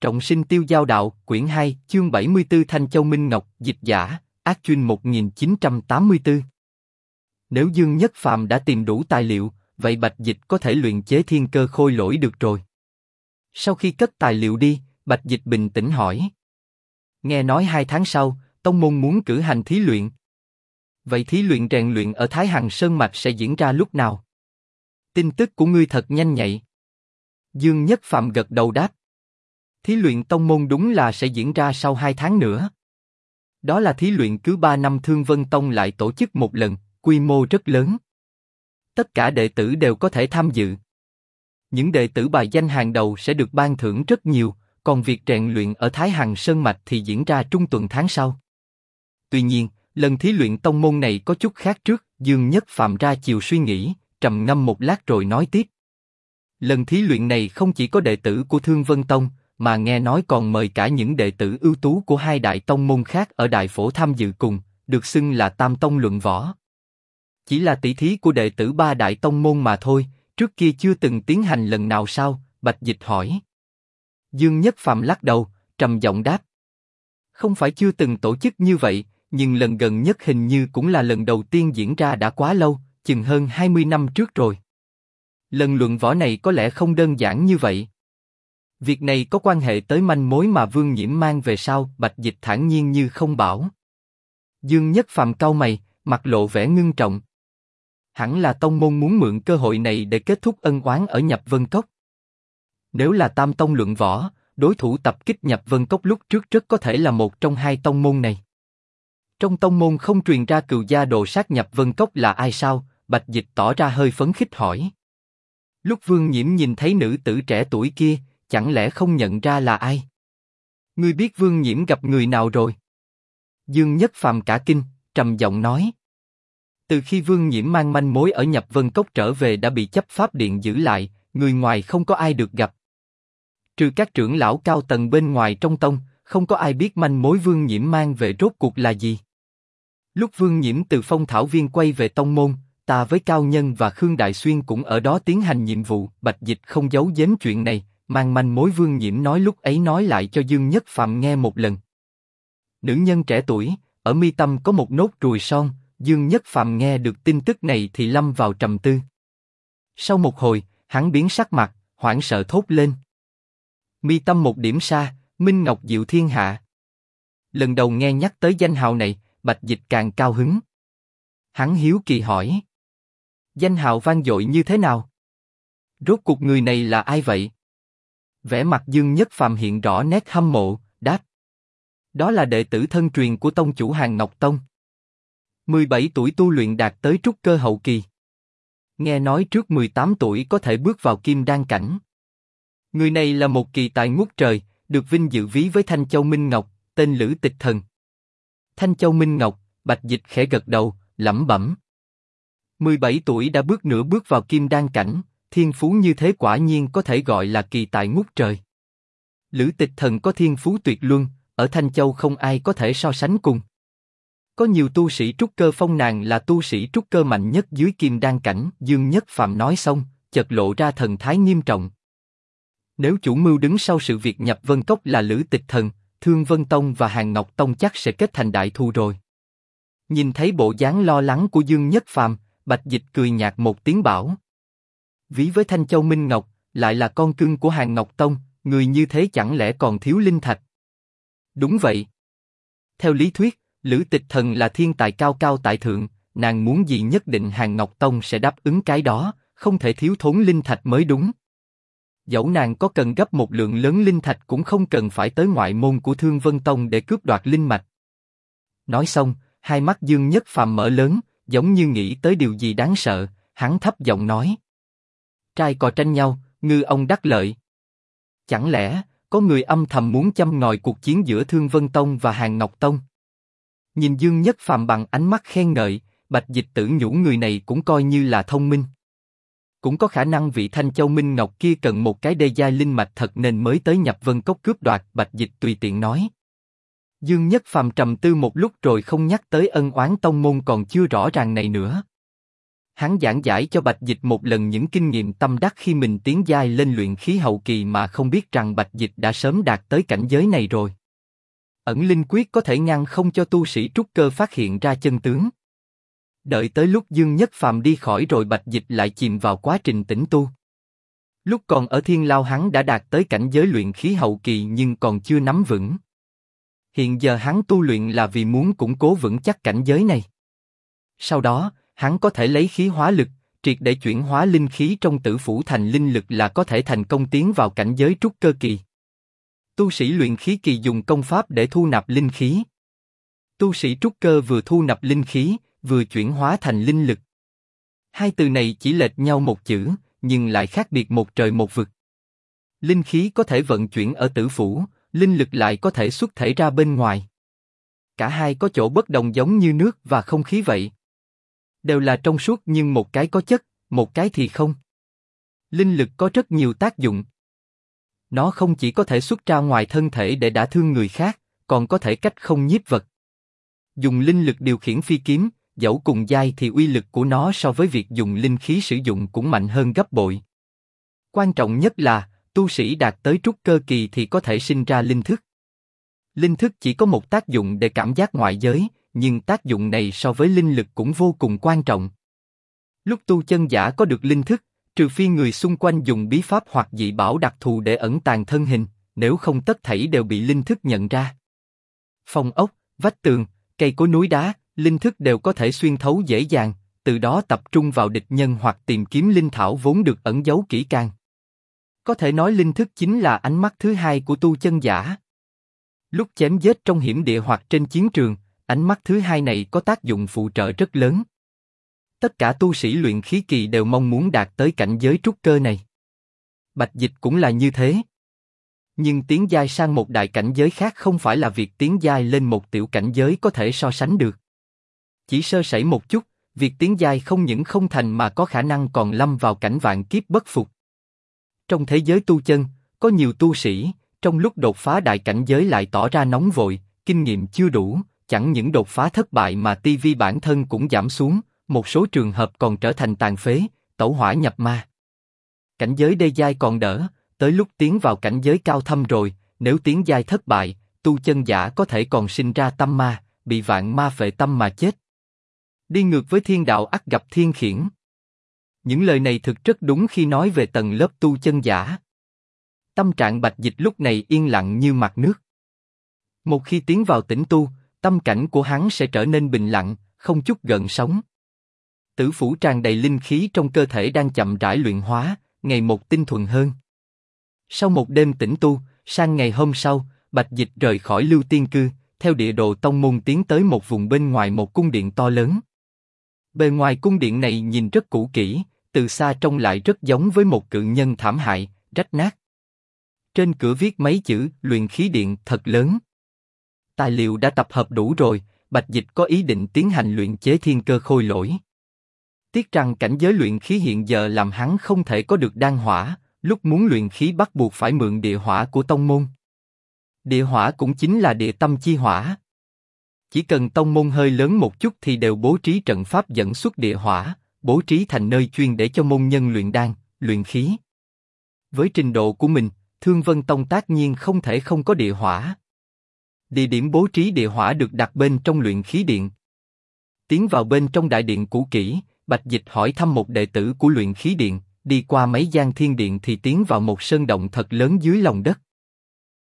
Trọng sinh tiêu giao đạo, quyển 2, chương 74 Thanh Châu Minh Ngọc, dịch giả, Ác Chuyên 1984. Nếu Dương Nhất Phàm đã tìm đủ tài liệu, vậy Bạch Dịch có thể luyện chế thiên cơ khôi lỗi được rồi. Sau khi cất tài liệu đi, Bạch Dịch bình tĩnh hỏi. Nghe nói 2 tháng sau, tông môn muốn cử hành thí luyện. Vậy thí luyện rèn luyện ở Thái Hằng Sơn Mạch sẽ diễn ra lúc nào? Tin tức của ngươi thật nhanh nhạy. Dương Nhất Phàm gật đầu đáp. Thí luyện tông môn đúng là sẽ diễn ra sau 2 tháng nữa. Đó là thí luyện cứ 3 năm Thương Vân Tông lại tổ chức một lần, quy mô rất lớn. Tất cả đệ tử đều có thể tham dự. Những đệ tử bài danh hàng đầu sẽ được ban thưởng rất nhiều, còn việc rèn luyện ở Thái Hằng Sơn Mạch thì diễn ra trung tuần tháng sau. Tuy nhiên, lần thí luyện tông môn này có chút khác trước, Dương Nhất Phàm ra chiều suy nghĩ, trầm ngâm một lát rồi nói tiếp. Lần thí luyện này không chỉ có đệ tử của Thương Vân Tông, mà nghe nói còn mời cả những đệ tử ưu tú của 2 đại tông môn khác ở Đại Phổ tham dự cùng, được xưng là Tam Tông luận võ. Chỉ là tỷ thí của đệ tử 3 đại tông môn mà thôi, trước kia chưa từng tiến hành lần nào sao? Bạch Dịch hỏi. Dương Nhất Phàm lắc đầu, trầm giọng đáp. Không phải chưa từng tổ chức như vậy, nhưng lần gần nhất hình như cũng là lần đầu tiên diễn ra đã quá lâu, chừng hơn 20 năm trước rồi. Lần luận võ này có lẽ không đơn giản như vậy. Việc này có quan hệ tới manh mối mà Vương Nhiễm mang về sau? Bạch Dịch thản nhiên như không bảo. Dương Nhất Phàm cau mày, mặt lộ vẻ ngưng trọng. Hẳn là tông môn muốn mượn cơ hội này để kết thúc ân oán ở Nhập Vân Cốc. Nếu là Tam Tông luận võ, đối thủ tập kích Nhập Vân Cốc lúc trước rất có thể là một trong 2 tông môn này. Trong tông môn không truyền ra cừu gia đồ sát Nhập Vân Cốc là ai sao? Bạch Dịch tỏ ra hơi phấn khích hỏi. Lúc Vương Nhiễm nhìn thấy nữ tử trẻ tuổi kia, chẳng lẽ không nhận ra là ai? Ngươi biết Vương Nhiễm gặp người nào rồi? Dương Nhất Phàm cả kinh, trầm giọng nói. Từ khi Vương Nhiễm mang manh mối ở Nhập Vân Cốc trở về đã bị chấp pháp điện giữ lại, người ngoài không có ai được gặp. Trừ các trưởng lão cao tầng bên ngoài trong tông, không có ai biết manh mối Vương Nhiễm mang về rốt cuộc là gì. Lúc Vương Nhiễm từ Phong Thảo Viên quay về tông môn, ta với Cao Nhân và Khương Đại Xuyên cũng ở đó tiến hành nhiệm vụ. Bạch Dịch không giấu giếm chuyện này, mang manh mối Vương Nhiễm nói lúc ấy nói lại cho Dương Nhất Phàm nghe một lần. Nữ nhân trẻ tuổi, ở mi tâm có một nốt ruồi son. Dương Nhất Phàm nghe được tin tức này thì lâm vào trầm tư. Sau một hồi, hắn biến sắc mặt, hoảng sợ thốt lên. Mi tâm một điểm sa, Minh Ngọc diệu thiên hạ. Lần đầu nghe nhắc tới danh hào này, Bạch Dịch càng cao hứng. Hắn hiếu kỳ hỏi. Danh hào vang dội như thế nào? Rốt cuộc người này là ai vậy? Vẻ mặt Dương Nhất Phàm hiện rõ nét hâm mộ, đáp. Đó là đệ tử thân truyền của tông chủ Hàn Ngọc Tông. 17 tuổi tu luyện đạt tới trúc cơ hậu kỳ. Nghe nói trước 18 tuổi có thể bước vào kim đan cảnh. Người này là một kỳ tài ngút trời, được vinh dự ví với Thanh Châu Minh Ngọc, tên Lữ Tịch Thần. Thanh Châu Minh Ngọc, Bạch Dịch khẽ gật đầu, lẩm bẩm. 17 tuổi đã bước nửa bước vào kim đan cảnh, thiên phú như thế quả nhiên có thể gọi là kỳ tài ngút trời. Lữ Tịch Thần có thiên phú tuyệt luân, ở Thanh Châu không ai có thể so sánh cùng. Có nhiều tu sĩ trúc cơ phong nàng là tu sĩ trúc cơ mạnh nhất dưới kim đan cảnh. Dương Nhất Phàm nói xong, chợt lộ ra thần thái nghiêm trọng. Nếu chủ mưu đứng sau sự việc Nhập Vân Cốc là Lữ Tịch Thần, Thương Vân Tông và Hàn Ngọc Tông chắc sẽ kết thành đại thù rồi. Nhìn thấy bộ dáng lo lắng của Dương Nhất Phàm, Bạch Dịch cười nhạt một tiếng bảo. Ví với Thanh Châu Minh Ngọc, lại là con cưng của Hàn Ngọc Tông, người như thế chẳng lẽ còn thiếu linh thạch? Đúng vậy. Theo lý thuyết, Lữ Tịch Thần là thiên tài cao cao tại thượng, nàng muốn gì nhất định Hàn Ngọc Tông sẽ đáp ứng cái đó, không thể thiếu thốn linh thạch mới đúng. Dẫu nàng có cần gấp một lượng lớn linh thạch cũng không cần phải tới ngoại môn của Thương Vân Tông để cướp đoạt linh mạch. Nói xong, hai mắt Dương Nhất Phàm mở lớn, giống như nghĩ tới điều gì đáng sợ, hắn thấp giọng nói. Trai cò tranh nhau, ngư ông đắc lợi. Chẳng lẽ, có người âm thầm muốn châm ngòi cuộc chiến giữa Thương Vân Tông và Hàn Ngọc Tông? Nhìn Dương Nhất Phàm bằng ánh mắt khen ngợi, Bạch Dịch tự nhủ người này cũng coi như là thông minh. Cũng có khả năng vị Thanh Châu Minh Ngọc kia cần một cái đê giai linh mạch thật nên mới tới Nhập Vân Cốc cướp đoạt. Bạch Dịch tùy tiện nói. Dương Nhất Phàm trầm tư một lúc rồi không nhắc tới ân oán tông môn còn chưa rõ ràng này nữa. Hắn giảng giải cho Bạch Dịch một lần những kinh nghiệm tâm đắc khi mình tiến giai lên luyện khí hậu kỳ mà không biết rằng Bạch Dịch đã sớm đạt tới cảnh giới này rồi. Ẩn linh quyết có thể ngăn không cho tu sĩ trúc cơ phát hiện ra chân tướng. Đợi tới lúc Dương Nhất Phàm đi khỏi rồi Bạch Dịch lại chìm vào quá trình tĩnh tu. Lúc còn ở Thiên Lao hắn đã đạt tới cảnh giới luyện khí hậu kỳ nhưng còn chưa nắm vững. Hiện giờ hắn tu luyện là vì muốn củng cố vững chắc cảnh giới này. Sau đó, hắn có thể lấy khí hóa lực, triệt để chuyển hóa linh khí trong tử phủ thành linh lực là có thể thành công tiến vào cảnh giới trúc cơ kỳ. Tu sĩ luyện khí kỳ dùng công pháp để thu nạp linh khí. Tu sĩ trúc cơ vừa thu nạp linh khí, vừa chuyển hóa thành linh lực. Hai từ này chỉ lệch nhau một chữ, nhưng lại khác biệt một trời một vực. Linh khí có thể vận chuyển ở tử phủ, linh lực lại có thể xuất thể ra bên ngoài. Cả hai có chỗ bất đồng giống như nước và không khí vậy. Đều là trong suốt nhưng một cái có chất, một cái thì không. Linh lực có rất nhiều tác dụng. Nó không chỉ có thể xuất ra ngoài thân thể để đả thương người khác, còn có thể cách không nhiếp vật. Dùng linh lực điều khiển phi kiếm, dẫu cùng giai thì uy lực của nó so với việc dùng linh khí sử dụng cũng mạnh hơn gấp bội. Quan trọng nhất là, tu sĩ đạt tới trúc cơ kỳ thì có thể sinh ra linh thức. Linh thức chỉ có một tác dụng để cảm giác ngoại giới, nhưng tác dụng này so với linh lực cũng vô cùng quan trọng. Lúc tu chân giả có được linh thức, trừ phi người xung quanh dùng bí pháp hoặc dị bảo đặc thù để ẩn tàng thân hình, nếu không tất thảy đều bị linh thức nhận ra. Phòng ốc, vách tường, cây cối núi đá, linh thức đều có thể xuyên thấu dễ dàng, từ đó tập trung vào địch nhân hoặc tìm kiếm linh thảo vốn được ẩn giấu kỹ càng. Có thể nói linh thức chính là ánh mắt thứ hai của tu chân giả. Lúc chém giết trong hiểm địa hoặc trên chiến trường, ánh mắt thứ hai này có tác dụng phụ trợ rất lớn. Tất cả tu sĩ luyện khí kỳ đều mong muốn đạt tới cảnh giới trúc cơ này. Bạch Dịch cũng là như thế. Nhưng tiến giai sang một đại cảnh giới khác không phải là việc tiến giai lên một tiểu cảnh giới có thể so sánh được. Chỉ sơ sẩy một chút, việc tiến giai không những không thành mà có khả năng còn lâm vào cảnh vạn kiếp bất phục. Trong thế giới tu chân, có nhiều tu sĩ, trong lúc đột phá đại cảnh giới lại tỏ ra nóng vội, kinh nghiệm chưa đủ, chẳng những đột phá thất bại mà TV bản thân cũng giảm xuống, một số trường hợp còn trở thành tàn phế, tẩu hỏa nhập ma. Cảnh giới đê giai còn đỡ, tới lúc tiến vào cảnh giới cao thâm rồi, nếu tiến giai thất bại, tu chân giả có thể còn sinh ra tâm ma, bị vạn ma phệ tâm mà chết. Đi ngược với thiên đạo ắt gặp thiên khiển. Những lời này thực rất đúng khi nói về tầng lớp tu chân giả. Tâm trạng Bạch Dịch lúc này yên lặng như mặt nước. Một khi tiến vào tĩnh tu, tâm cảnh của hắn sẽ trở nên bình lặng, không chút gợn sóng. Tử phủ tràn đầy linh khí trong cơ thể đang chậm rãi luyện hóa, ngày một tinh thuần hơn. Sau một đêm tĩnh tu, sang ngày hôm sau, Bạch Dịch rời khỏi Lưu Tiên Cư, theo địa đồ tông môn tiến tới một vùng bên ngoài một cung điện to lớn. Bề ngoài cung điện này nhìn rất cũ kỹ, từ xa trông lại rất giống với một cự nhân thảm hại, rách nát. Trên cửa viết mấy chữ luyện khí điện thật lớn. Tài liệu đã tập hợp đủ rồi, Bạch Dịch có ý định tiến hành luyện chế thiên cơ khôi lỗi. Tiếc rằng cảnh giới luyện khí hiện giờ làm hắn không thể có được đan hỏa, lúc muốn luyện khí bắt buộc phải mượn địa hỏa của tông môn. Địa hỏa cũng chính là địa tâm chi hỏa. Chỉ cần tông môn hơi lớn một chút thì đều bố trí trận pháp dẫn xuất địa hỏa, bố trí thành nơi chuyên để cho môn nhân luyện đan, luyện khí. Với trình độ của mình, Thương Vân Tông tất nhiên không thể không có địa hỏa. Địa điểm bố trí địa hỏa được đặt bên trong luyện khí điện. Tiến vào bên trong đại điện cũ kỹ, Bạch Dịch hỏi thăm một đệ tử của luyện khí điện, đi qua mấy gian thiên điện thì tiến vào một sơn động thật lớn dưới lòng đất.